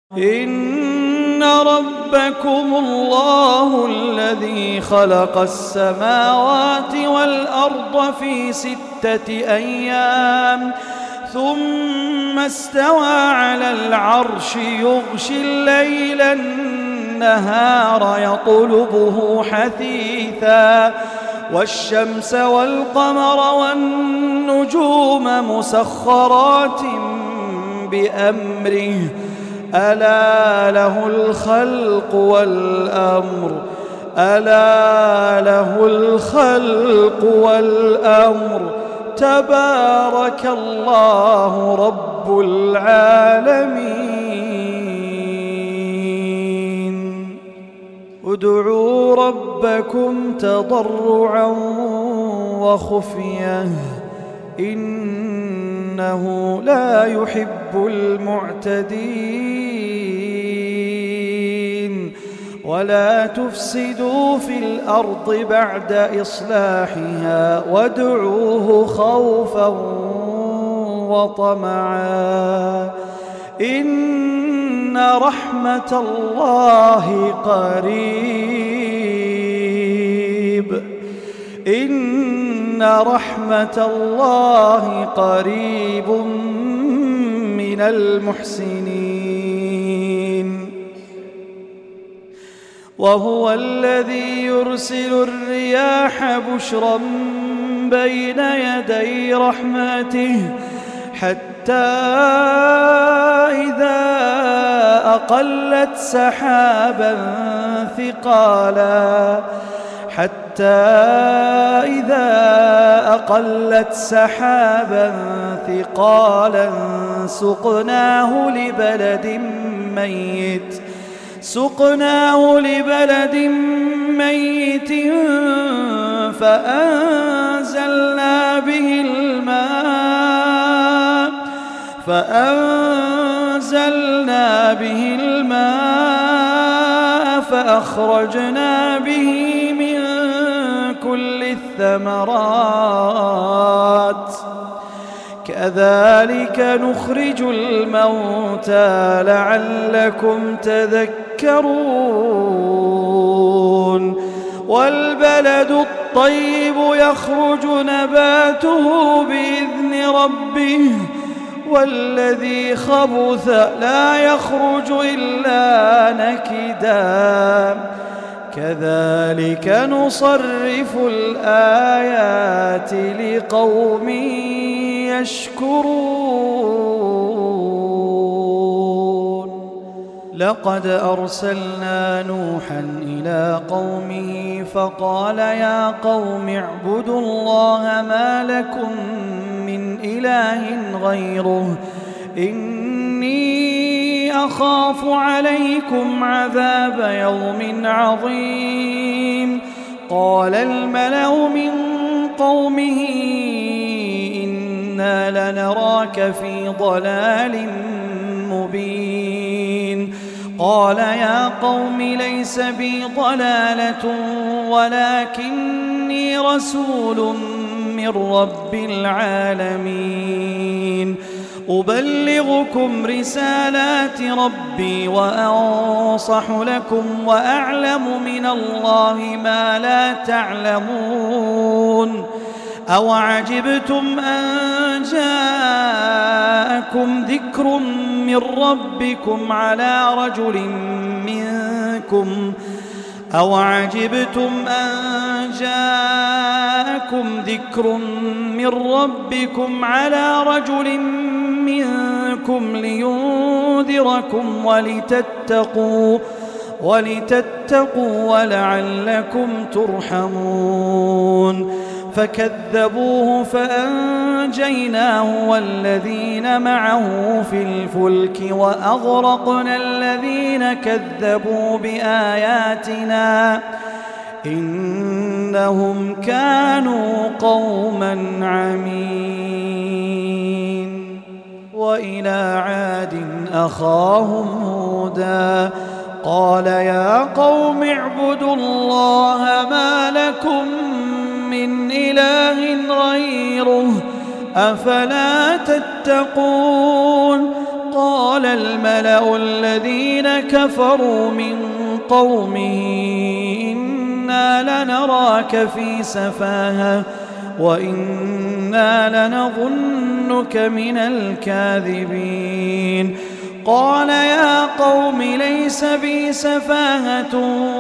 إن ربكم الله الذي خلق السماوات والأرض في 6 أيام ثم استوى على العرش يغشي الليل النهار يطلبه حثيثا والشمس والقمر والنجوم مسخرات بأمره ألا له الخلق والأمر ألا له الخلق والأمر تبارك الله رب العالمين ادعوا ربكم تضرعا وخفية إنه لا يحب المعتدين ولا تفسدوا في الأرض بعد إصلاحها وادعوه خوفا وطمعا إن رحمة الله قريب إن رحمة الله قريب من المحسنين وهو الذي يرسل الرياح بشرا بين يدي رحمته حتى إذا أقلت سحابا ثقالا سقناه لبلد ميت فأنزلنا به الماء فأخرجنا به من كل الثمرات كذلك نخرج الموتى لعلكم تذكرون والبلد الطيب يخرج نباته بإذن ربه والذي خبث لا يخرج إلا نكدا كذلك نصرف الآيات لقوم يشكرون لقد أرسلنا نوحا إلى قومه فقال يا قوم اعبدوا الله ما لكم من إله غيره إني أخاف عليكم عذاب يوم عظيم قال الملأ من قومه إنا لنراك في ضلال مبين قال يا قوم ليس بي ضلالة ولكني رسول من رب العالمين أبلغكم رسالات ربي وأنصح لكم وأعلم من الله ما لا تعلمون أوعجبتم أن جاءكم ذكر من ربكم على رجل منكم لينذركم ولتتقوا ولعلكم ترحمون فكذبوه فأنجيناه والذين معه في الفلك وأغرقنا الذين كذبوا بآياتنا إنهم كانوا قوما عمين وإلى عاد أخاهم هودا قال يا قوم اعبدوا الله ما لكم من إله غيره أفلا تتقون قال الملأ الذين كفروا من قومه إنا لنراك في سفاهة وإنا لنظنك من الكاذبين قال يا قوم ليس بي سفاهة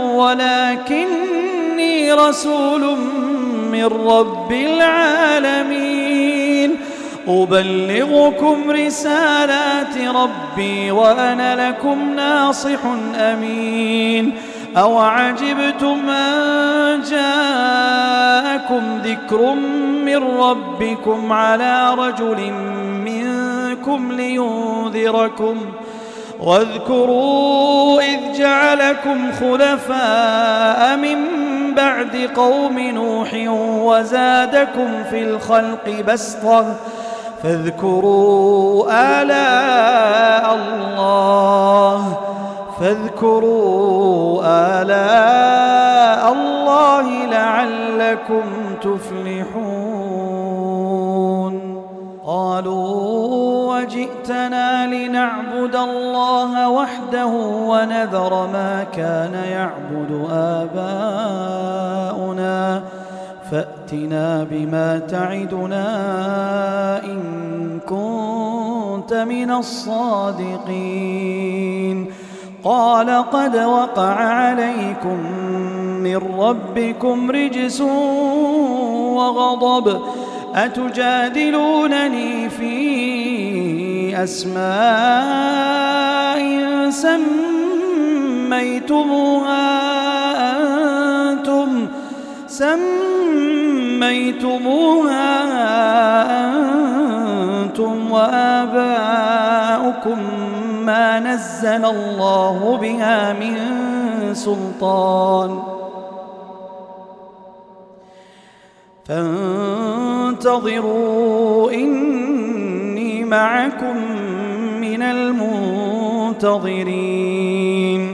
ولكني رسول من رب العالمين أبلغكم رسالات ربي وأنا لكم ناصح أمين أوعجبتم أن جاءكم ذكر من ربكم على رجل منكم لينذركم واذكروا إذ جعلكم خلفاء من بعد قوم نوح وزادكم في الخلق بسطة فاذكروا آلاء الله لعلكم تفلحون قالوا وجئتنا لنعبد الله وحده ونذر ما كان يعبد آباؤنا فأتنا بما تعدنا إن كنت من الصادقين قال قد وقع عليكم من ربكم رجس وغضب أتجادلونني في أسماء سميتموها أنتم وآباؤكم ما نزل الله بها من سلطان فانتظروا إني معكم من المنتظرين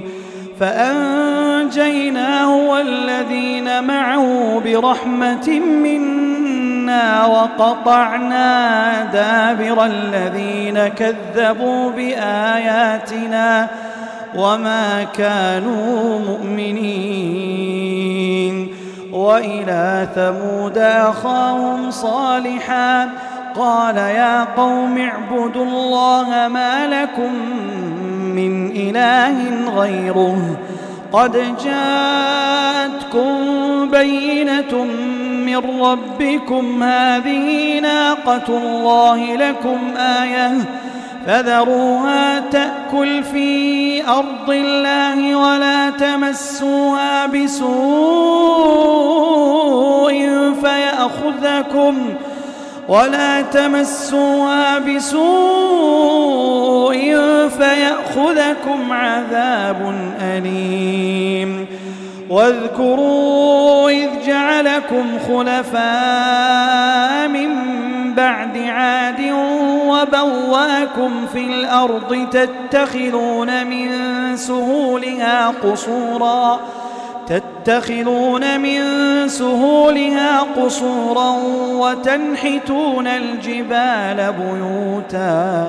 فأنجيناه والذين معه برحمة منا وقطعنا دابر الذين كذبوا بآياتنا وما كانوا مؤمنين وإلى ثمود أخاهم صالحا قال يا قوم اعبدوا الله ما لكم من إله غيره قد جاءتكم بينة من ربكم هذه ناقة الله لكم آية فذروها تأكل في أرض الله ولا تمسوها بسوء فيأخذكم عذاب أليم واذكروا إذ جعلكم خلفاء من بعد عاد وبوأكم في الأرض تتخذون من سهولها قصورا وتنحتون الجبال بيوتا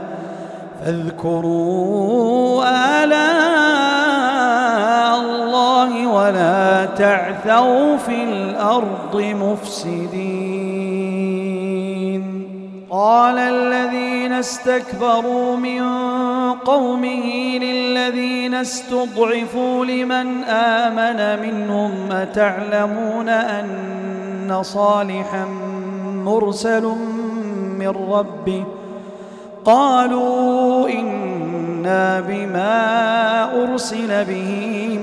فاذكروا آلاء الله ولا تعثوا في الأرض مفسدين قال الذين استكبروا من قومه للذين استضعفوا لمن آمن منهم أتعلمون أن صالحا مرسل من ربه قالوا إنا بما أرسل به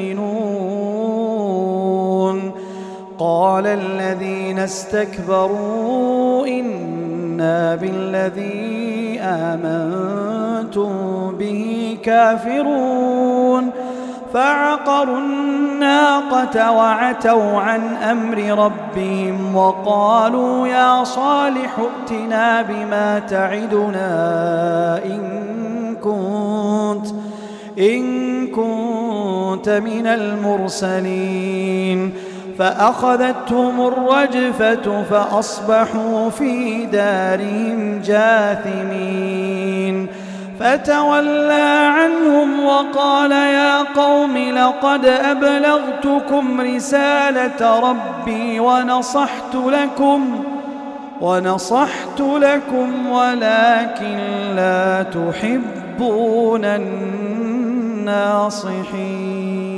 مؤمنون قال الذين استكبروا إنا بالذي آمنتم به كافرون فعقروا الناقة وعتوا عن أمر ربهم وقالوا يا صالح ائتنا بما تعدنا إن كنت من المرسلين فأخذتهم الرجفة فأصبحوا في دارهم جاثمين فتولى عنهم وقال يا قوم لقد أبلغتكم رسالة ربي ونصحت لكم ولكن لا تحبون الناصحين.